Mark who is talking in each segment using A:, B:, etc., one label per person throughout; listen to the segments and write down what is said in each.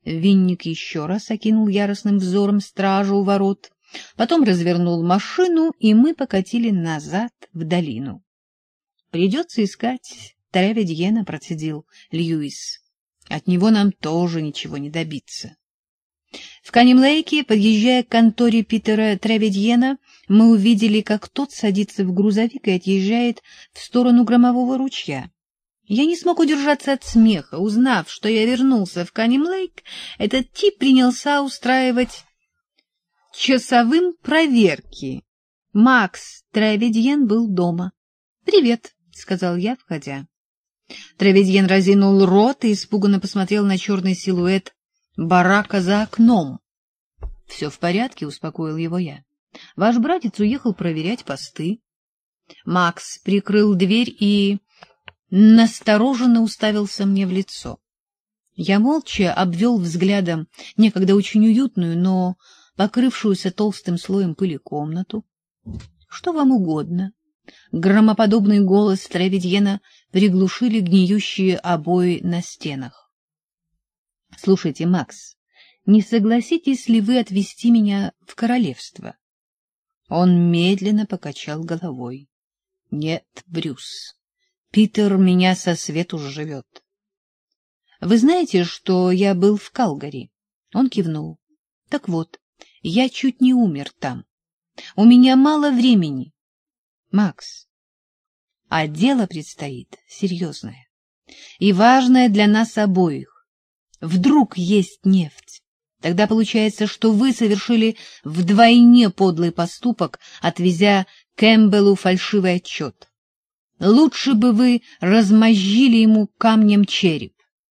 A: Винник еще раз окинул яростным взором стражу у ворот, потом развернул машину, и мы покатили назад в долину. — Придется искать Тревидьена, — процедил Льюис. — От него нам тоже ничего не добиться. В Канним-Лейке, подъезжая к конторе Питера Тревидьена, мы увидели, как тот садится в грузовик и отъезжает в сторону Громового ручья. Я не смог удержаться от смеха. Узнав, что я вернулся в Канним-Лейк, этот тип принялся устраивать часовым проверки. Макс Тревидьен был дома. — Привет, — сказал я, входя. Тревидьен разинул рот и испуганно посмотрел на черный силуэт барака за окном. — Все в порядке, — успокоил его я. — Ваш братец уехал проверять посты. Макс прикрыл дверь и настороженно уставился мне в лицо. Я молча обвел взглядом некогда очень уютную, но покрывшуюся толстым слоем пыли комнату. — Что вам угодно? Громоподобный голос Тревидьена приглушили гниющие обои на стенах. — Слушайте, Макс, не согласитесь ли вы отвезти меня в королевство? Он медленно покачал головой. — Нет, Брюс, Питер меня со свету живет. — Вы знаете, что я был в Калгари? Он кивнул. — Так вот, я чуть не умер там. У меня мало времени. Макс, а дело предстоит серьезное и важное для нас обоих. Вдруг есть нефть. Тогда получается, что вы совершили вдвойне подлый поступок, отвезя Кэмпбеллу фальшивый отчет. Лучше бы вы размозжили ему камнем череп.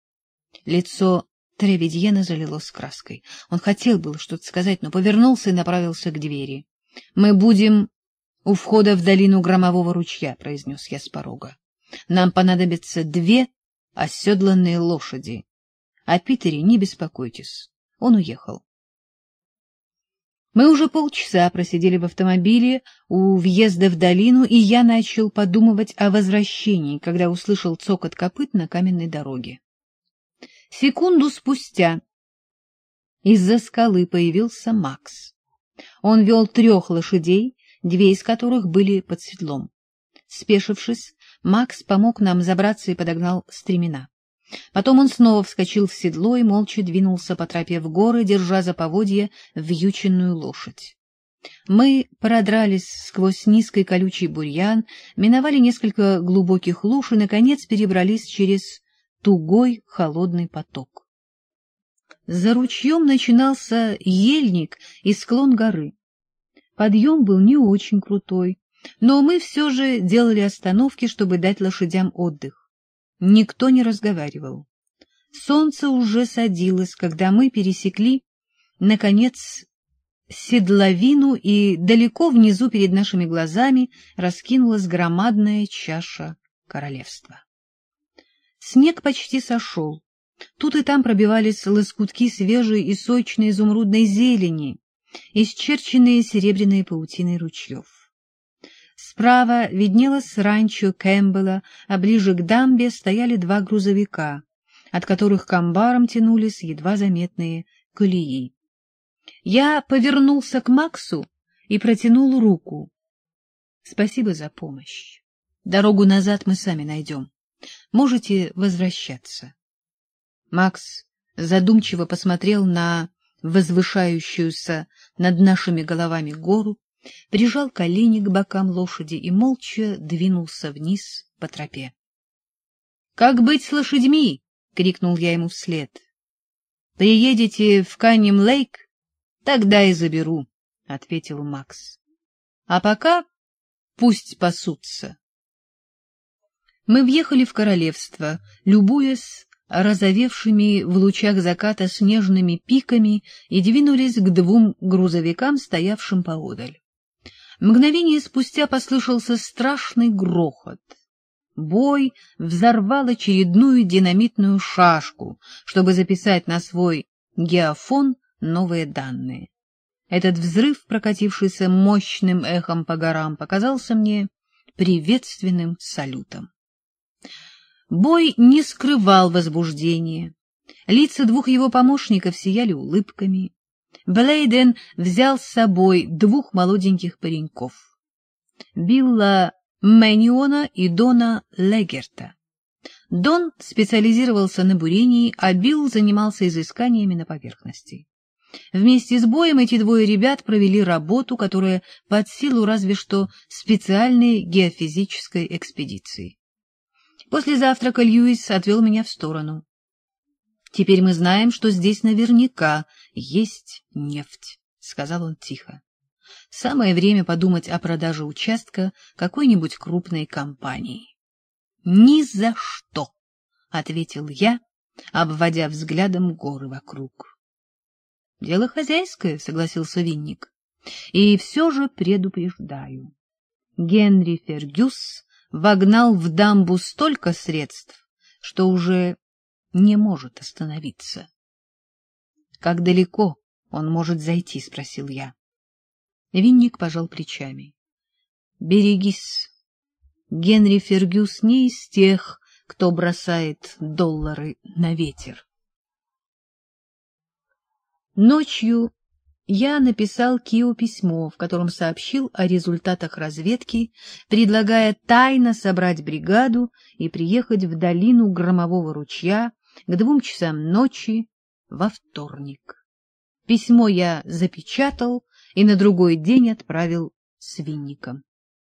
A: Лицо Тревидьена залилось краской. Он хотел было что-то сказать, но повернулся и направился к двери. — Мы будем у входа в долину Громового ручья, — произнес я с порога. — Нам понадобятся 2 оседланные лошади. О Питере не беспокойтесь. Он уехал. Мы уже полчаса просидели в автомобиле у въезда в долину, и я начал подумывать о возвращении, когда услышал цокот копыт на каменной дороге. Секунду спустя из-за скалы появился Макс. Он вел 3 лошадей, 2 из которых были под седлом. Спешившись, Макс помог нам забраться и подогнал стремена. Потом он снова вскочил в седло и молча двинулся по тропе в горы, держа за поводья вьюченную лошадь. Мы продрались сквозь низкий колючий бурьян, миновали несколько глубоких луж и, наконец, перебрались через тугой холодный поток. За ручьем начинался ельник и склон горы. Подъем был не очень крутой, но мы все же делали остановки, чтобы дать лошадям отдых. Никто не разговаривал. Солнце уже садилось, когда мы пересекли, наконец, седловину, и далеко внизу перед нашими глазами раскинулась громадная чаша королевства. Снег почти сошел. Тут и там пробивались лоскутки свежей и сочной изумрудной зелени, исчерченные серебряной паутиной ручьев. Справа виднелось ранчо Кэмпбелла, а ближе к дамбе стояли 2 грузовика, от которых к амбарам тянулись едва заметные колеи. Я повернулся к Максу и протянул руку. — Спасибо за помощь. Дорогу назад мы сами найдем. Можете возвращаться. Макс задумчиво посмотрел на возвышающуюся над нашими головами гору, прижал колени к бокам лошади и молча двинулся вниз по тропе. — Как быть с лошадьми? — крикнул я ему вслед. — Приедете в Канним-Лейк? Тогда и заберу, — ответил Макс. — А пока пусть пасутся. Мы въехали в королевство, любуясь розовевшими в лучах заката снежными пиками, и двинулись к 2 грузовикам, стоявшим поодаль. Мгновение спустя послышался страшный грохот. Бой взорвал очередную динамитную шашку, чтобы записать на свой геофон новые данные. Этот взрыв, прокатившийся мощным эхом по горам, показался мне приветственным салютом. Бой не скрывал возбуждения. Лица двух его помощников сияли улыбками. Блейден взял с собой двух молоденьких пареньков — Билла Мэниона и Дона Легерта. Дон специализировался на бурении, а Билл занимался изысканиями на поверхности. Вместе с Боем эти двое ребят провели работу, которая под силу разве что специальной геофизической экспедиции. После завтрака Льюис отвел меня в сторону. — Теперь мы знаем, что здесь наверняка есть нефть, — сказал он тихо. — Самое время подумать о продаже участка какой-нибудь крупной компании. — Ни за что, — ответил я, обводя взглядом горы вокруг. — Дело хозяйское, — согласился Винник. — И все же предупреждаю. Генри Фергюс вогнал в дамбу столько средств, что уже не может остановиться. — Как далеко он может зайти? — спросил я. Винник пожал плечами. — Берегись. Генри Фергюс не из тех, кто бросает доллары на ветер. Ночью я написал Кио письмо, в котором сообщил о результатах разведки, предлагая тайно собрать бригаду и приехать в долину Громового ручья к 2 часам ночи во вторник. Письмо я запечатал и на другой день отправил с Винником.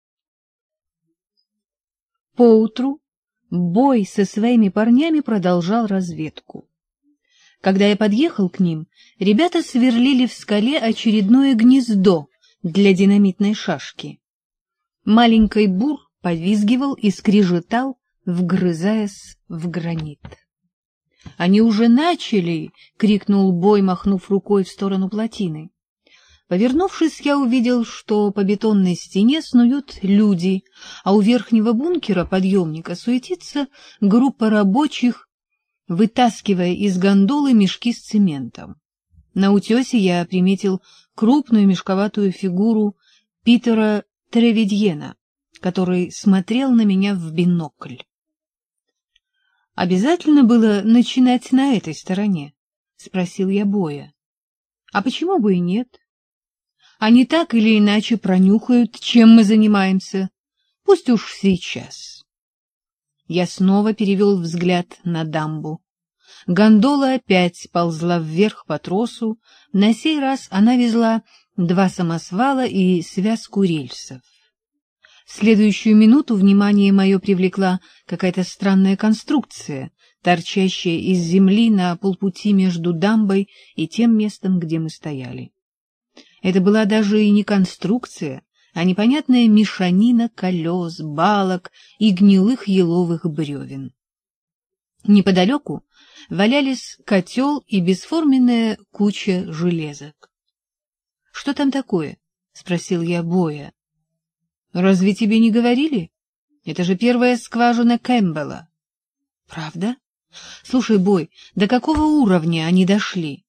A: Поутру Бой со своими парнями продолжал разведку. Когда я подъехал к ним, ребята сверлили в скале очередное гнездо для динамитной шашки. Маленький бур повизгивал и скрежетал, вгрызаясь в гранит. — Они уже начали! — крикнул Бой, махнув рукой в сторону плотины. Повернувшись, я увидел, что по бетонной стене снуют люди, а у верхнего бункера подъемника суетится группа рабочих, вытаскивая из гондолы мешки с цементом. На утесе я приметил крупную мешковатую фигуру Питера Тревидьена, который смотрел на меня в бинокль. — Обязательно было начинать на этой стороне? — спросил я Боя. — А почему бы и нет? Они так или иначе пронюхают, чем мы занимаемся. Пусть уж сейчас. Я снова перевел взгляд на дамбу. Гондола опять ползла вверх по тросу. На сей раз она везла 2 самосвала и связку рельсов. В следующую минуту внимание мое привлекла какая-то странная конструкция, торчащая из земли на полпути между дамбой и тем местом, где мы стояли. Это была даже и не конструкция, а непонятная мешанина колес, балок и гнилых еловых бревен. Неподалеку валялись котел и бесформенная куча железок. — Что там такое? — спросил я Боя. — Разве тебе не говорили? Это же первая скважина Кэмпбелла. — Правда? Слушай, Бой, до какого уровня они дошли?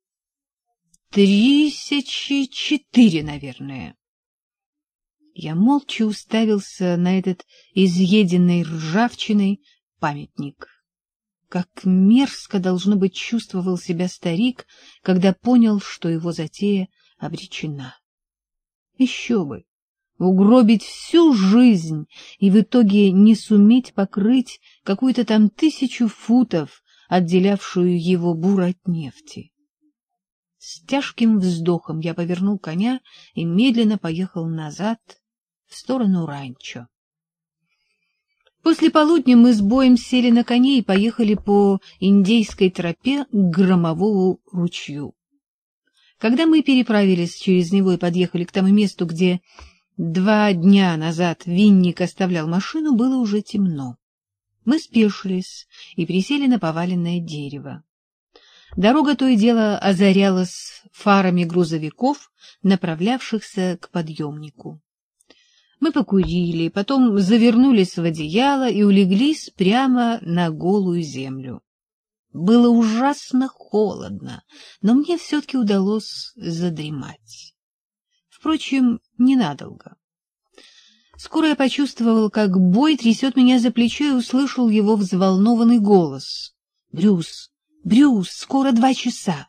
A: 1004, наверное. Я молча уставился на этот изъеденный ржавчиной памятник. Как мерзко, должно быть, чувствовал себя старик, когда понял, что его затея обречена. Еще бы! Угробить всю жизнь и в итоге не суметь покрыть какую-то там 1000 футов, отделявшую его бур от нефти. С тяжким вздохом я повернул коня и медленно поехал назад, в сторону ранчо. После полудня мы с Боем сели на коней и поехали по индейской тропе к Громовому ручью. Когда мы переправились через него и подъехали к тому месту, где 2 дня назад Винник оставлял машину, было уже темно. Мы спешились и присели на поваленное дерево. Дорога то и дело озарялась фарами грузовиков, направлявшихся к подъемнику. Мы покурили, потом завернулись в одеяло и улеглись прямо на голую землю. Было ужасно холодно, но мне все-таки удалось задремать. Впрочем, ненадолго. Скоро я почувствовал, как Бой трясет меня за плечо, и услышал его взволнованный голос. — Брюс, Брюс, скоро 2 часа.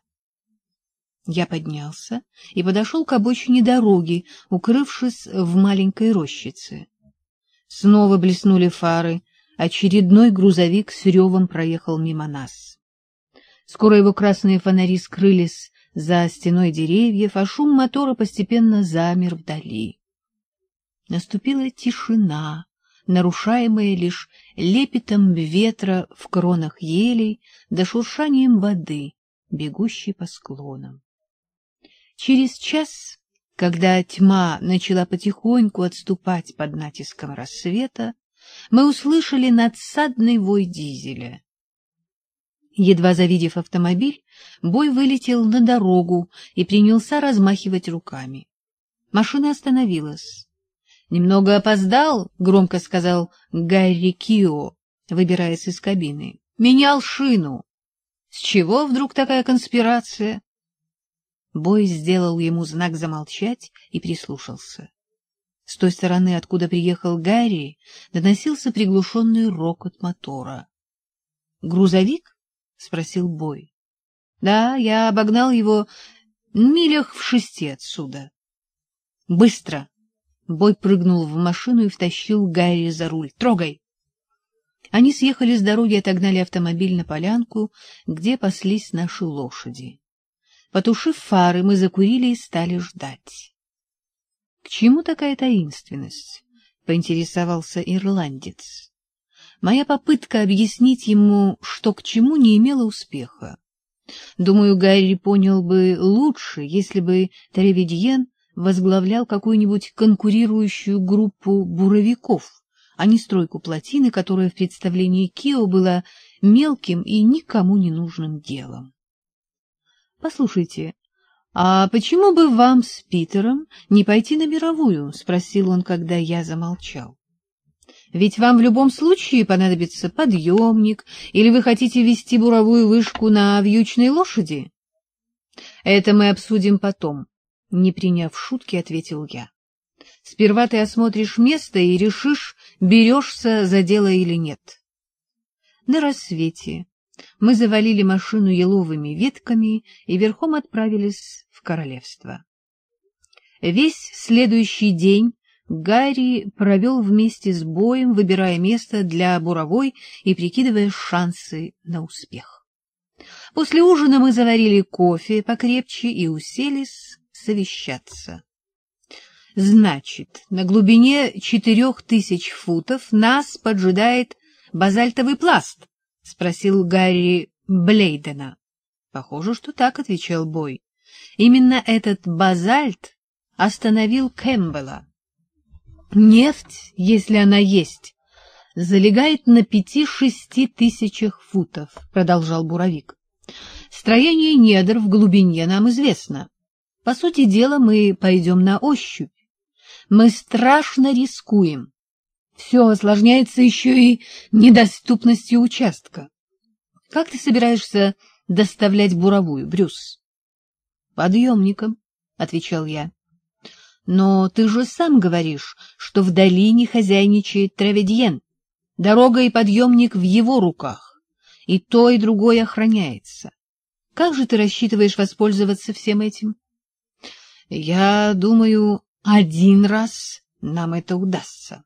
A: Я поднялся и подошел к обочине дороги, укрывшись в маленькой рощице. Снова блеснули фары, очередной грузовик с ревом проехал мимо нас. Скоро его красные фонари скрылись за стеной деревьев, а шум мотора постепенно замер вдали. Наступила тишина, нарушаемая лишь лепетом ветра в кронах елей да шуршанием воды, бегущей по склонам. Через час, когда тьма начала потихоньку отступать под натиском рассвета, мы услышали надсадный вой дизеля. Едва завидев автомобиль, Бой вылетел на дорогу и принялся размахивать руками. Машина остановилась. — Немного опоздал, — громко сказал Гарри Кио, выбираясь из кабины. — Менял шину. С чего вдруг такая конспирация? Бой сделал ему знак замолчать и прислушался. С той стороны, откуда приехал Гарри, доносился приглушенный рокот мотора. — Грузовик? — спросил Бой. — Да, я обогнал его милях в 6 отсюда. — Быстро! Бой прыгнул в машину и втащил Гарри за руль. — Трогай! Они съехали с дороги и отогнали автомобиль на полянку, где паслись наши лошади. Потушив фары, мы закурили и стали ждать. — К чему такая таинственность? — поинтересовался ирландец. Моя попытка объяснить ему, что к чему, не имела успеха. Думаю, Гарри понял бы лучше, если бы Тревидьен возглавлял какую-нибудь конкурирующую группу буровиков, а не стройку плотины, которая в представлении Кио была мелким и никому не нужным делом. — Послушайте, а почему бы вам с Питером не пойти на мировую? — спросил он, когда я замолчал. — Ведь вам в любом случае понадобится подъемник, или вы хотите вести буровую вышку на вьючной лошади? — Это мы обсудим потом, — не приняв шутки, ответил я. — Сперва ты осмотришь место и решишь, берешься за дело или нет. На рассвете мы завалили машину еловыми ветками и верхом отправились в королевство. Весь следующий день Гарри провел вместе с Боем, выбирая место для буровой и прикидывая шансы на успех. После ужина мы заварили кофе покрепче и уселись совещаться. Значит, на глубине 4000 футов нас поджидает базальтовый пласт? — спросил Гарри Блейдена. — Похоже, что так, — отвечал Бой. Именно этот базальт остановил Кэмпбелла. Нефть, если она есть, залегает на 5-6 тысячах футов, — продолжал буровик. Строение недр в глубине нам известно. По сути дела, мы пойдем на ощупь. Мы страшно рискуем. Все осложняется еще и недоступностью участка. Как ты собираешься доставлять буровую, Брюс? — Подъемником, — отвечал я. — Но ты же сам говоришь, что в долине хозяйничает Тревидьен. Дорога и подъемник в его руках, и то, и другое охраняется. Как же ты рассчитываешь воспользоваться всем этим? — Я думаю, один раз нам это удастся.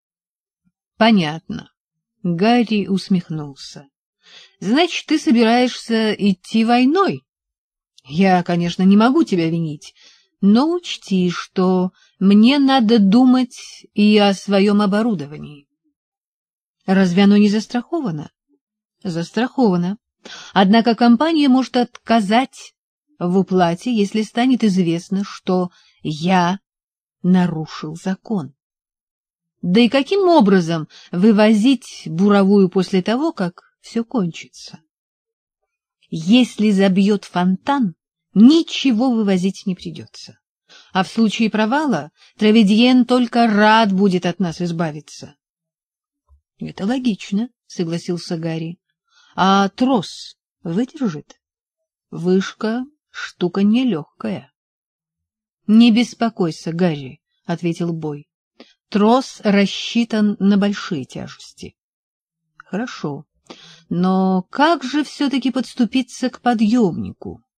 A: — Понятно. Гарри усмехнулся. — Значит, ты собираешься идти войной? Я, конечно, не могу тебя винить, но учти, что мне надо думать и о своем оборудовании. Разве оно не застраховано? Застраховано. Однако компания может отказать в уплате, если станет известно, что я нарушил закон. Да и каким образом вывозить буровую после того, как все кончится? Если забьет фонтан, ничего вывозить не придется. А в случае провала Тревидьен только рад будет от нас избавиться. — Это логично, — согласился Гарри. — А трос выдержит? Вышка — штука нелегкая. — Не беспокойся, Гарри, — ответил Бой. — Трос рассчитан на большие тяжести. — Хорошо. Но как же все-таки подступиться к подъемнику?